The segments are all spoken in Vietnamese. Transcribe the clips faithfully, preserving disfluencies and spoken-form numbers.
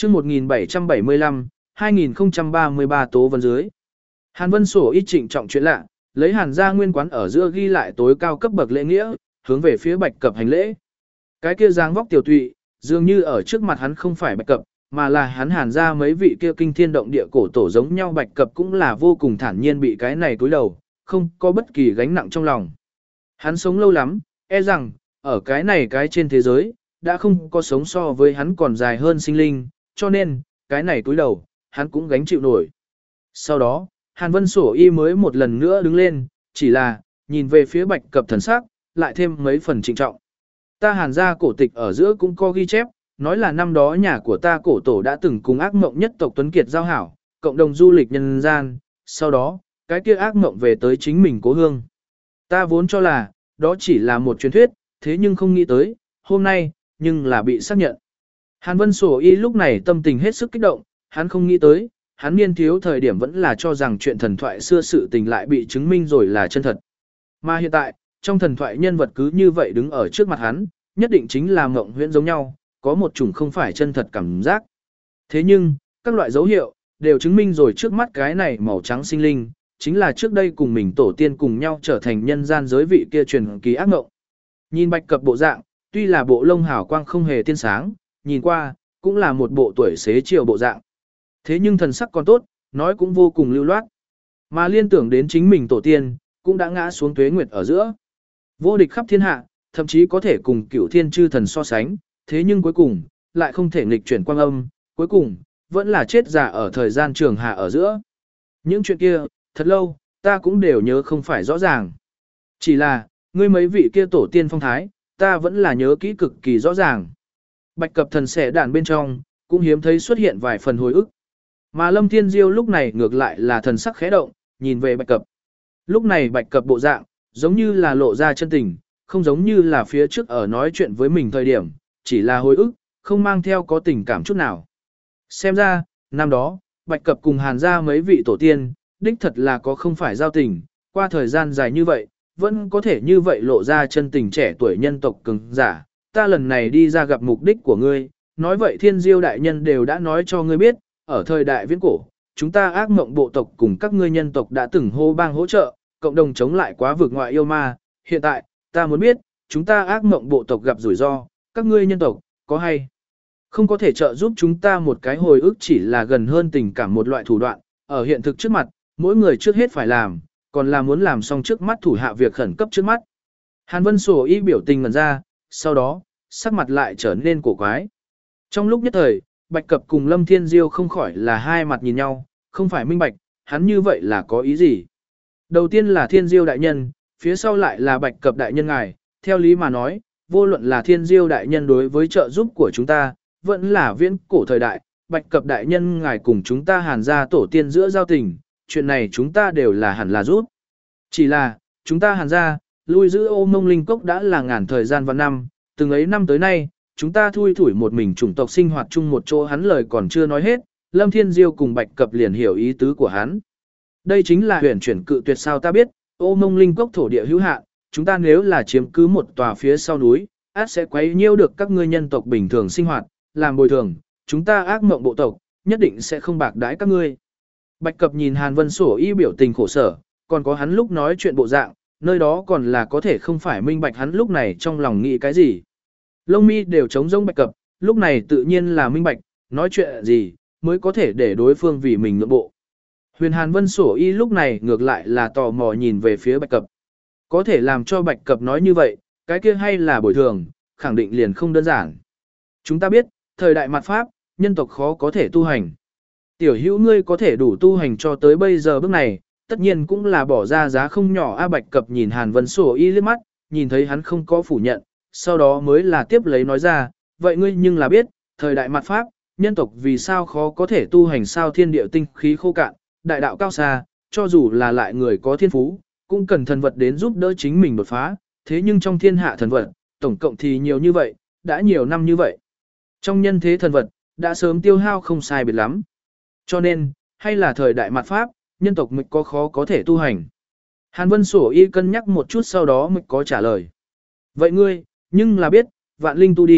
chương một nghìn bảy trăm bảy mươi lăm, hai nghìn không trăm ba mươi ba tố vấn dưới. Hàn Vân Sổ y trịnh trọng chuyện lạ, lấy Hàn gia nguyên quán ở giữa ghi lại tối cao cấp bậc lễ nghĩa, hướng về phía Bạch Cập hành lễ. Cái kia dáng vóc tiểu tụy, dường như ở trước mặt hắn không phải Bạch Cập, mà là hắn Hàn gia mấy vị kia kinh thiên động địa cổ tổ giống nhau. Bạch Cập cũng là vô cùng thản nhiên bị cái này cúi đầu, không có bất kỳ gánh nặng trong lòng. Hắn sống lâu lắm, e rằng, ở cái này cái trên thế giới, đã không có sống so với hắn còn dài hơn sinh linh, cho nên, cái này cúi đầu, hắn cũng gánh chịu nổi. Sau đó, Hàn Vân Sổ y mới một lần nữa đứng lên, chỉ là, nhìn về phía Bạch Cập thần sắc, lại thêm mấy phần trịnh trọng. Ta Hàn gia cổ tịch ở giữa cũng có ghi chép, nói là năm đó nhà của ta cổ tổ đã từng cùng ác mộng nhất tộc Tuấn Kiệt giao hảo, cộng đồng du lịch nhân gian, sau đó, cái kia ác mộng về tới chính mình cố hương. Ta vốn cho là, đó chỉ là một truyền thuyết, thế nhưng không nghĩ tới, hôm nay, nhưng là bị xác nhận. Hàn Vân Sổ y lúc này tâm tình hết sức kích động, hắn không nghĩ tới, hắn niên thiếu thời điểm vẫn là cho rằng chuyện thần thoại xưa sự tình lại bị chứng minh rồi là chân thật. Mà hiện tại, trong thần thoại nhân vật cứ như vậy đứng ở trước mặt hắn, nhất định chính là mộng huyễn giống nhau, có một chủng không phải chân thật cảm giác. Thế nhưng, các loại dấu hiệu, đều chứng minh rồi trước mắt cái này màu trắng sinh linh, chính là trước đây cùng mình tổ tiên cùng nhau trở thành nhân gian giới vị kia truyền kỳ ác mộng. Nhìn Bạch Cập bộ dạng, tuy là bộ lông hào quang không hề tiên sáng, nhìn qua, cũng là một bộ tuổi xế chiều bộ dạng. Thế nhưng thần sắc còn tốt, nói cũng vô cùng lưu loát. Mà liên tưởng đến chính mình tổ tiên, cũng đã ngã xuống tuế nguyệt ở giữa. Vô địch khắp thiên hạ, thậm chí có thể cùng cửu thiên chư thần so sánh, thế nhưng cuối cùng, lại không thể nghịch chuyển quang âm, cuối cùng, vẫn là chết giả ở thời gian trường hạ ở giữa. Những chuyện kia, thật lâu, ta cũng đều nhớ không phải rõ ràng. Chỉ là, ngươi mấy vị kia tổ tiên phong thái, ta vẫn là nhớ kỹ cực kỳ rõ ràng. Bạch Cập thần xẻ đàn bên trong, cũng hiếm thấy xuất hiện vài phần hồi ức. Mà Lâm Thiên Diêu lúc này ngược lại là thần sắc khẽ động, nhìn về Bạch Cập. Lúc này Bạch Cập bộ dạng, giống như là lộ ra chân tình, không giống như là phía trước ở nói chuyện với mình thời điểm, chỉ là hồi ức, không mang theo có tình cảm chút nào. Xem ra, năm đó, Bạch Cập cùng Hàn gia mấy vị tổ tiên, đích thật là có không phải giao tình, qua thời gian dài như vậy, vẫn có thể như vậy lộ ra chân tình trẻ tuổi nhân tộc cường giả. Ta lần này đi ra gặp mục đích của ngươi, nói vậy Thiên Diêu đại nhân đều đã nói cho ngươi biết, ở thời đại viễn cổ, chúng ta ác mộng bộ tộc cùng các ngươi nhân tộc đã từng hô bang hỗ trợ, cộng đồng chống lại quá vực ngoại yêu ma. Hiện tại, ta muốn biết, chúng ta ác mộng bộ tộc gặp rủi ro, các ngươi nhân tộc, có hay không có thể trợ giúp chúng ta một cái hồi ức chỉ là gần hơn tình cảm một loại thủ đoạn, ở hiện thực trước mặt, mỗi người trước hết phải làm, còn là muốn làm xong trước mắt thủ hạ việc khẩn cấp trước mắt. Hàn Vân Sổ y biểu tình ngần ra, sau đó, sắc mặt lại trở nên cổ quái. Trong lúc nhất thời, Bạch Cập cùng Lâm Thiên Diêu không khỏi là hai mặt nhìn nhau, không phải minh bạch, hắn như vậy là có ý gì. Đầu tiên là Thiên Diêu đại nhân, phía sau lại là Bạch Cập đại nhân ngài, theo lý mà nói, vô luận là Thiên Diêu đại nhân đối với trợ giúp của chúng ta, vẫn là viễn cổ thời đại, Bạch Cập đại nhân ngài cùng chúng ta Hàn gia tổ tiên giữa giao tình, chuyện này chúng ta đều là hẳn là giúp. Chỉ là, chúng ta Hàn gia, lui giữ Ô Mông Linh Cốc đã là ngàn thời gian và năm, từng ấy năm tới nay, chúng ta thui thủi một mình chủng tộc sinh hoạt chung một chỗ. Hắn lời còn chưa nói hết, Lâm Thiên Diêu cùng Bạch Cập liền hiểu ý tứ của hắn. Đây chính là huyền chuyển cự tuyệt sao ta biết, Ô Mông Linh Cốc thổ địa hữu hạn, chúng ta nếu là chiếm cứ một tòa phía sau núi, át sẽ quấy nhiễu được các ngươi nhân tộc bình thường sinh hoạt, làm bồi thường, chúng ta ác mộng bộ tộc, nhất định sẽ không bạc đãi các ngươi. Bạch Cập nhìn Hàn Vân Sổ y biểu tình khổ sở, còn có hắn lúc nói chuyện bộ dạng, nơi đó còn là có thể không phải minh bạch hắn lúc này trong lòng nghĩ cái gì. Lông mi đều trống rỗng Bạch Cập, lúc này tự nhiên là minh bạch, nói chuyện gì, mới có thể để đối phương vì mình nhượng bộ. Huyền Hàn Vân Sổ y lúc này ngược lại là tò mò nhìn về phía Bạch Cập. Có thể làm cho Bạch Cập nói như vậy, cái kia hay là bồi thường, khẳng định liền không đơn giản. Chúng ta biết, thời đại mặt Pháp, nhân tộc khó có thể tu hành. Tiểu hữu ngươi có thể đủ tu hành cho tới bây giờ bước này, tất nhiên cũng là bỏ ra giá không nhỏ. A Bạch Cập nhìn Hàn Vân Sổ y liếc mắt, nhìn thấy hắn không có phủ nhận, sau đó mới là tiếp lấy nói ra, vậy ngươi nhưng là biết, thời đại mặt Pháp, nhân tộc vì sao khó có thể tu hành sao thiên địa tinh khí khô cạn, đại đạo cao xa, cho dù là lại người có thiên phú, cũng cần thần vật đến giúp đỡ chính mình đột phá, thế nhưng trong thiên hạ thần vật, tổng cộng thì nhiều như vậy, đã nhiều năm như vậy. Trong nhân thế thần vật, đã sớm tiêu hao không sai biệt lắm. Cho nên, hay là thời đại mặt Pháp, nhân tộc mới có khó có thể tu hành. Hàn Vân Sổ y cân nhắc một chút sau đó mới có trả lời. Vậy ngươi, nhưng là biết, vạn linh tu đi,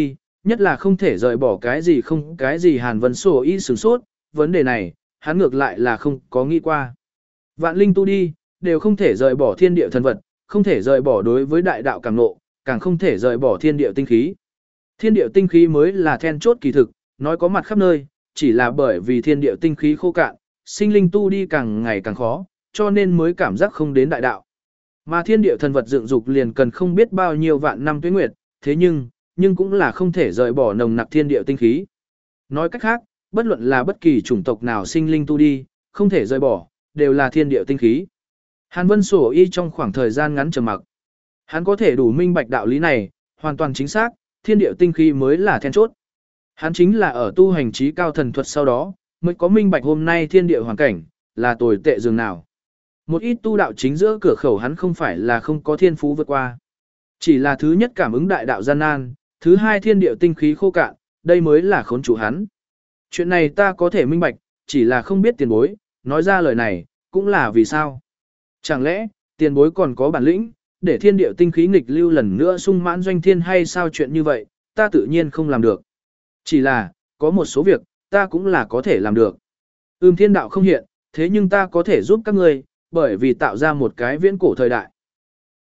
nhất là không thể rời bỏ cái gì không cái gì Hàn Vân Sổ y sửng sốt, vấn đề này, hắn ngược lại là không có nghĩ qua. Vạn linh tu đi, đều không thể rời bỏ thiên địa thần vật, không thể rời bỏ đối với đại đạo càng nộ, càng không thể rời bỏ thiên địa tinh khí. Thiên địa tinh khí mới là then chốt kỳ thực, nói có mặt khắp nơi, chỉ là bởi vì thiên địa tinh khí khô cạn, sinh linh tu đi càng ngày càng khó, cho nên mới cảm giác không đến đại đạo. Mà thiên địa thần vật dựng dục liền cần không biết bao nhiêu vạn năm tuế nguyệt, thế nhưng, nhưng cũng là không thể rời bỏ nồng nặc thiên địa tinh khí. Nói cách khác, bất luận là bất kỳ chủng tộc nào sinh linh tu đi, không thể rời bỏ, đều là thiên địa tinh khí. Hàn Vân Sổ y trong khoảng thời gian ngắn trầm mặc. Hắn có thể đủ minh bạch đạo lý này, hoàn toàn chính xác, thiên địa tinh khí mới là then chốt. Hắn chính là ở tu hành trí cao thần thuật sau đó, mới có minh bạch hôm nay thiên địa hoàn cảnh, là tồi tệ dường nào. Một ít tu đạo chính giữa cửa khẩu hắn không phải là không có thiên phú vượt qua. Chỉ là thứ nhất cảm ứng đại đạo gian nan, thứ hai thiên địa tinh khí khô cạn, đây mới là khốn chủ hắn. Chuyện này ta có thể minh bạch, chỉ là không biết tiền bối, nói ra lời này, cũng là vì sao. Chẳng lẽ, tiền bối còn có bản lĩnh, để thiên địa tinh khí nghịch lưu lần nữa sung mãn doanh thiên hay sao chuyện như vậy, ta tự nhiên không làm được. Chỉ là, có một số việc, ta cũng là có thể làm được. Ưm thiên đạo không hiện, thế nhưng ta có thể giúp các ngươi, bởi vì tạo ra một cái viễn cổ thời đại.